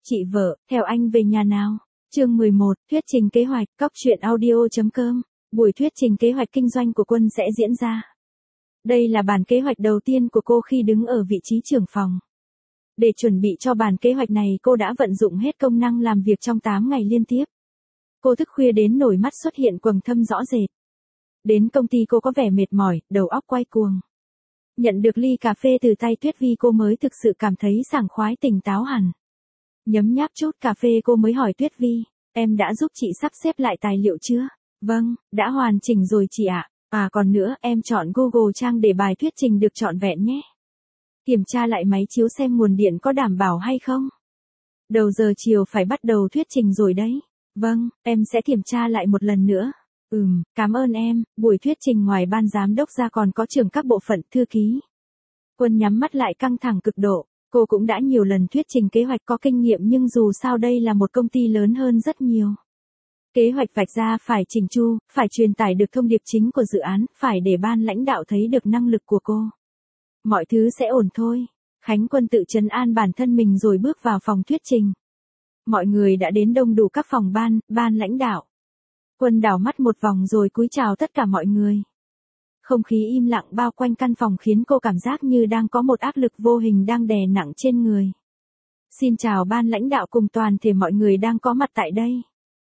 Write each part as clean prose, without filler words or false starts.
Chị vợ, theo anh về nhà nào. Chương 11, thuyết trình kế hoạch, cóc truyện audio.com. Buổi thuyết trình kế hoạch kinh doanh của Quân sẽ diễn ra. Đây là bản kế hoạch đầu tiên của cô khi đứng ở vị trí trưởng phòng. Để chuẩn bị cho bản kế hoạch này, cô đã vận dụng hết công năng làm việc trong 8 ngày liên tiếp. Cô thức khuya đến nổi mắt xuất hiện quầng thâm rõ rệt. Đến công ty cô có vẻ mệt mỏi, đầu óc quay cuồng. Nhận được ly cà phê từ tay Tuyết Vi, cô mới thực sự cảm thấy sảng khoái, tỉnh táo hẳn. Nhấm nháp chút cà phê, cô mới hỏi Tuyết Vi, em đã giúp chị sắp xếp lại tài liệu chưa? Vâng, đã hoàn chỉnh rồi chị ạ. À còn nữa, em chọn Google Trang để bài thuyết trình được trọn vẹn nhé. Kiểm tra lại máy chiếu xem nguồn điện có đảm bảo hay không. Đầu giờ chiều phải bắt đầu thuyết trình rồi đấy. Vâng, em sẽ kiểm tra lại một lần nữa. Cảm ơn em. Buổi thuyết trình ngoài ban giám đốc ra còn có trưởng các bộ phận, thư ký. Quân nhắm mắt lại, căng thẳng cực độ. Cô cũng đã nhiều lần thuyết trình kế hoạch, có kinh nghiệm, nhưng dù sao đây là một công ty lớn hơn rất nhiều. Kế hoạch vạch ra phải chỉnh chu, phải truyền tải được thông điệp chính của dự án, phải để ban lãnh đạo thấy được năng lực của cô. Mọi thứ sẽ ổn thôi. Khánh Quân tự trấn an bản thân mình rồi bước vào phòng thuyết trình. Mọi người đã đến đông đủ, các phòng ban lãnh đạo. Quân đảo mắt một vòng rồi cúi chào tất cả mọi người. Không khí im lặng bao quanh căn phòng khiến cô cảm giác như đang có một áp lực vô hình đang đè nặng trên người. Xin chào ban lãnh đạo cùng toàn thể mọi người đang có mặt tại đây.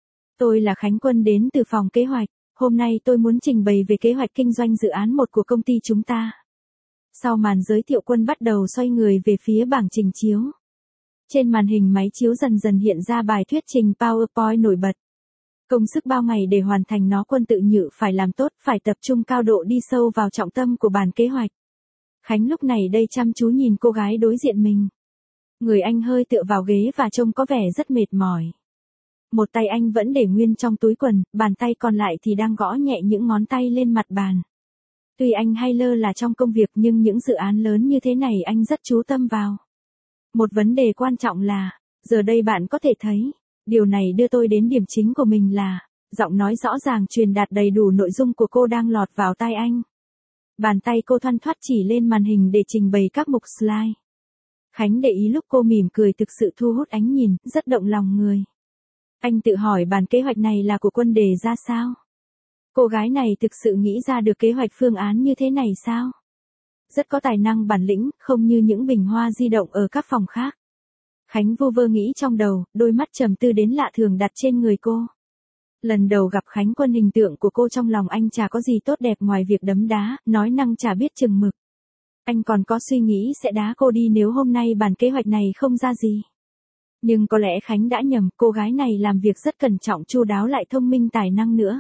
Tôi là Khánh Quân, đến từ phòng kế hoạch. Hôm nay tôi muốn trình bày về kế hoạch kinh doanh dự án 1 của công ty chúng ta. Sau màn giới thiệu, Quân bắt đầu xoay người về phía bảng trình chiếu. Trên màn hình máy chiếu dần dần hiện ra bài thuyết trình PowerPoint nổi bật. Công sức bao ngày để hoàn thành nó, Quân tự nhủ phải làm tốt, phải tập trung cao độ đi sâu vào trọng tâm của bản kế hoạch. Khánh lúc này đây chăm chú nhìn cô gái đối diện mình. Người anh hơi tựa vào ghế và trông có vẻ rất mệt mỏi. Một tay anh vẫn để nguyên trong túi quần, bàn tay còn lại thì đang gõ nhẹ những ngón tay lên mặt bàn. Tuy anh hay lơ là trong công việc, nhưng những dự án lớn như thế này anh rất chú tâm vào. Một vấn đề quan trọng là, giờ đây bạn có thể thấy, điều này đưa tôi đến điểm chính của mình là, giọng nói rõ ràng truyền đạt đầy đủ nội dung của cô đang lọt vào tai anh. Bàn tay cô thoăn thoắt chỉ lên màn hình để trình bày các mục slide. Khánh để ý lúc cô mỉm cười thực sự thu hút ánh nhìn, rất động lòng người. Anh tự hỏi bản kế hoạch này là của Quân đề ra sao? Cô gái này thực sự nghĩ ra được kế hoạch phương án như thế này sao? Rất có tài năng, bản lĩnh, không như những bình hoa di động ở các phòng khác. Khánh vu vơ nghĩ trong đầu, đôi mắt trầm tư đến lạ thường đặt trên người cô. Lần đầu gặp Khánh Quân, hình tượng của cô trong lòng anh chả có gì tốt đẹp ngoài việc đấm đá, nói năng chả biết chừng mực. Anh còn có suy nghĩ sẽ đá cô đi nếu hôm nay bản kế hoạch này không ra gì. Nhưng có lẽ Khánh đã nhầm, cô gái này làm việc rất cẩn trọng, chu đáo, lại thông minh tài năng nữa.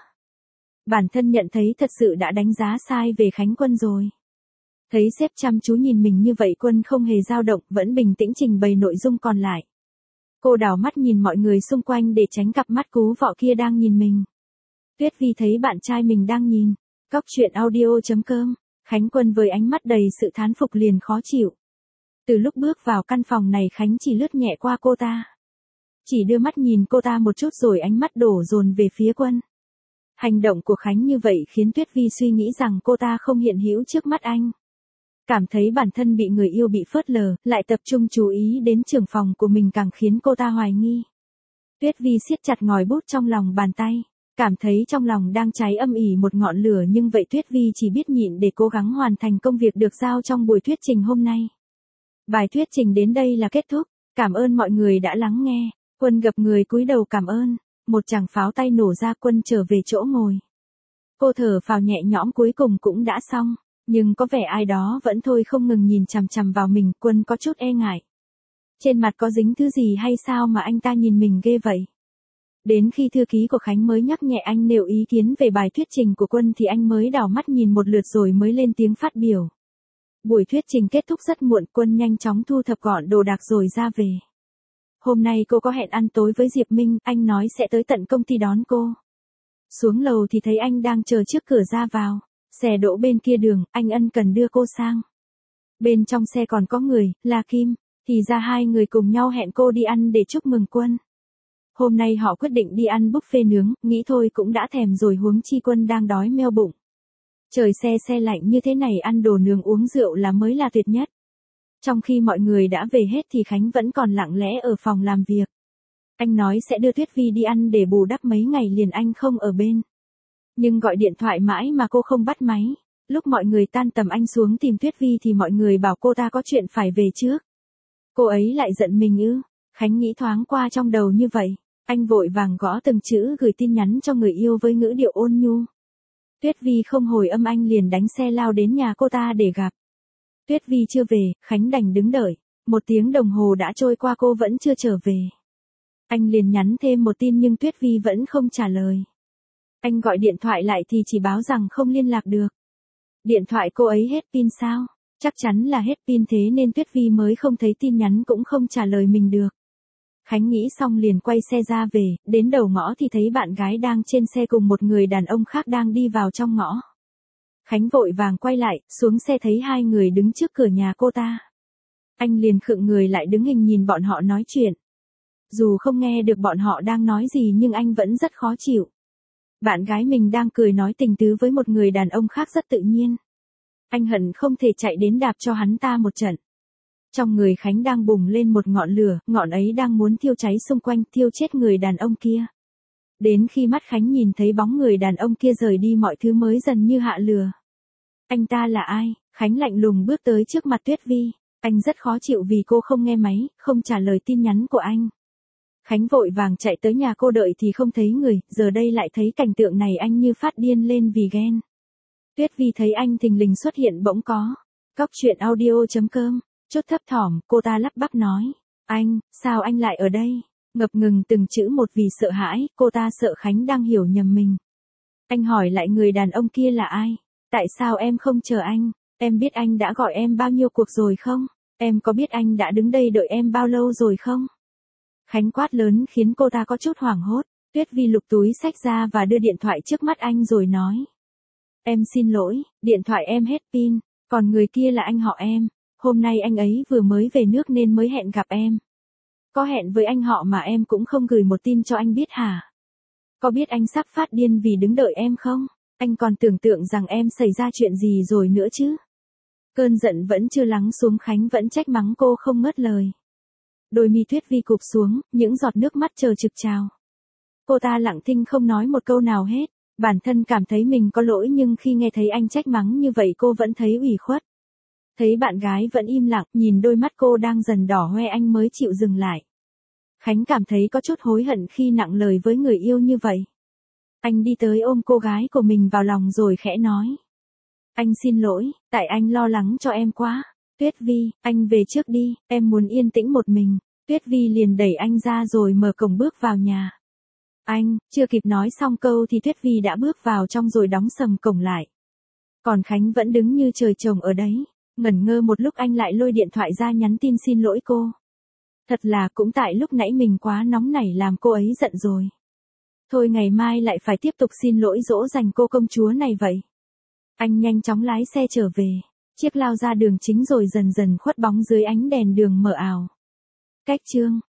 Bản thân nhận thấy thật sự đã đánh giá sai về Khánh Quân rồi. Thấy sếp chăm chú nhìn mình như vậy, Quân không hề dao động, vẫn bình tĩnh trình bày nội dung còn lại. Cô đảo mắt nhìn mọi người xung quanh để tránh cặp mắt cú vọ kia đang nhìn mình. Tuyết Vi thấy bạn trai mình đang nhìn. Cóc truyện audio.com. Khánh Quân với ánh mắt đầy sự thán phục liền khó chịu. Từ lúc bước vào căn phòng này, Khánh chỉ lướt nhẹ qua cô ta. Chỉ đưa mắt nhìn cô ta một chút rồi ánh mắt đổ dồn về phía Quân. Hành động của Khánh như vậy khiến Tuyết Vi suy nghĩ rằng cô ta không hiện hữu trước mắt anh. Cảm thấy bản thân bị người yêu bị phớt lờ, lại tập trung chú ý đến trưởng phòng của mình càng khiến cô ta hoài nghi. Tuyết Vi siết chặt ngòi bút trong lòng bàn tay, cảm thấy trong lòng đang cháy âm ỉ một ngọn lửa, nhưng vậy Tuyết Vi chỉ biết nhịn để cố gắng hoàn thành công việc được giao trong buổi thuyết trình hôm nay. Bài thuyết trình đến đây là kết thúc, cảm ơn mọi người đã lắng nghe. Quân gập người cúi đầu cảm ơn, một tràng pháo tay nổ ra, Quân trở về chỗ ngồi. Cô thở phào nhẹ nhõm, cuối cùng cũng đã xong. Nhưng có vẻ ai đó vẫn thôi không ngừng nhìn chằm chằm vào mình, Quân có chút e ngại. Trên mặt có dính thứ gì hay sao mà anh ta nhìn mình ghê vậy? Đến khi thư ký của Khánh mới nhắc nhẹ anh nêu ý kiến về bài thuyết trình của Quân thì anh mới đảo mắt nhìn một lượt rồi mới lên tiếng phát biểu. Buổi thuyết trình kết thúc rất muộn, Quân nhanh chóng thu thập gọn đồ đạc rồi ra về. Hôm nay cô có hẹn ăn tối với Diệp Minh, anh nói sẽ tới tận công ty đón cô. Xuống lầu thì thấy anh đang chờ trước cửa ra vào. Xe đỗ bên kia đường, anh ân cần đưa cô sang. Bên trong xe còn có người, là Kim, thì ra hai người cùng nhau hẹn cô đi ăn để chúc mừng Quân. Hôm nay họ quyết định đi ăn buffet nướng, nghĩ thôi cũng đã thèm rồi, huống chi Quân đang đói meo bụng. Trời xe lạnh như thế này ăn đồ nướng uống rượu là mới là tuyệt nhất. Trong khi mọi người đã về hết thì Khánh vẫn còn lặng lẽ ở phòng làm việc. Anh nói sẽ đưa Tuyết Vi đi ăn để bù đắp mấy ngày liền anh không ở bên. Nhưng gọi điện thoại mãi mà cô không bắt máy. Lúc mọi người tan tầm anh xuống tìm Tuyết Vi thì mọi người bảo cô ta có chuyện phải về trước. Cô ấy lại giận mình ư? Khánh nghĩ thoáng qua trong đầu như vậy. Anh vội vàng gõ từng chữ gửi tin nhắn cho người yêu với ngữ điệu ôn nhu. Tuyết Vi không hồi âm anh liền đánh xe lao đến nhà cô ta để gặp. Tuyết Vi chưa về, Khánh đành đứng đợi. 1 tiếng đồng hồ đã trôi qua cô vẫn chưa trở về. Anh liền nhắn thêm một tin nhưng Tuyết Vi vẫn không trả lời. Anh gọi điện thoại lại thì chỉ báo rằng không liên lạc được. Điện thoại cô ấy hết pin sao? Chắc chắn là hết pin thế nên Tuyết Vi mới không thấy tin nhắn cũng không trả lời mình được. Khánh nghĩ xong liền quay xe ra về, đến đầu ngõ thì thấy bạn gái đang trên xe cùng một người đàn ông khác đang đi vào trong ngõ. Khánh vội vàng quay lại, xuống xe thấy 2 người đứng trước cửa nhà cô ta. Anh liền khựng người lại đứng hình nhìn bọn họ nói chuyện. Dù không nghe được bọn họ đang nói gì nhưng anh vẫn rất khó chịu. Bạn gái mình đang cười nói tình tứ với một người đàn ông khác rất tự nhiên. Anh hận không thể chạy đến đạp cho hắn ta một trận. Trong người Khánh đang bùng lên một ngọn lửa, ngọn ấy đang muốn thiêu cháy xung quanh, thiêu chết người đàn ông kia. Đến khi mắt Khánh nhìn thấy bóng người đàn ông kia rời đi mọi thứ mới dần như hạ lửa. Anh ta là ai? Khánh lạnh lùng bước tới trước mặt Tuyết Vi. Anh rất khó chịu vì cô không nghe máy, không trả lời tin nhắn của anh. Khánh vội vàng chạy tới nhà cô đợi thì không thấy người, giờ đây lại thấy cảnh tượng này anh như phát điên lên vì ghen. Tuyết Vi thấy anh thình lình xuất hiện bỗng có. Cóc truyện audio.com, chút thấp thỏm, cô ta lắp bắp nói. Anh, sao anh lại ở đây? Ngập ngừng từng chữ một vì sợ hãi, cô ta sợ Khánh đang hiểu nhầm mình. Anh hỏi lại người đàn ông kia là ai? Tại sao em không chờ anh? Em biết anh đã gọi em bao nhiêu cuộc rồi không? Em có biết anh đã đứng đây đợi em bao lâu rồi không? Khánh quát lớn khiến cô ta có chút hoảng hốt. Tuyết Vi lục túi xách ra và đưa điện thoại trước mắt anh rồi nói. Em xin lỗi, điện thoại em hết pin, còn người kia là anh họ em. Hôm nay anh ấy vừa mới về nước nên mới hẹn gặp em. Có hẹn với anh họ mà em cũng không gửi một tin cho anh biết hả? Có biết anh sắp phát điên vì đứng đợi em không? Anh còn tưởng tượng rằng em xảy ra chuyện gì rồi nữa chứ? Cơn giận vẫn chưa lắng xuống Khánh vẫn trách mắng cô không ngớt lời. Đôi mi Tuyết Vi cụp xuống, những giọt nước mắt chờ trực trào. Cô ta lặng thinh không nói một câu nào hết, bản thân cảm thấy mình có lỗi nhưng khi nghe thấy anh trách mắng như vậy cô vẫn thấy ủy khuất. Thấy bạn gái vẫn im lặng, nhìn đôi mắt cô đang dần đỏ hoe anh mới chịu dừng lại. Khánh cảm thấy có chút hối hận khi nặng lời với người yêu như vậy. Anh đi tới ôm cô gái của mình vào lòng rồi khẽ nói. Anh xin lỗi, tại anh lo lắng cho em quá. Tuyết Vi, anh về trước đi, em muốn yên tĩnh một mình. Tuyết Vi liền đẩy anh ra rồi mở cổng bước vào nhà. Anh, chưa kịp nói xong câu thì Tuyết Vi đã bước vào trong rồi đóng sầm cổng lại. Còn Khánh vẫn đứng như trời trồng ở đấy, ngẩn ngơ một lúc anh lại lôi điện thoại ra nhắn tin xin lỗi cô. Thật là cũng tại lúc nãy mình quá nóng nảy làm cô ấy giận rồi. Thôi ngày mai lại phải tiếp tục xin lỗi dỗ dành cô công chúa này vậy. Anh nhanh chóng lái xe trở về. Chiếc lao ra đường chính rồi dần dần khuất bóng dưới ánh đèn đường mờ ảo. Cách chương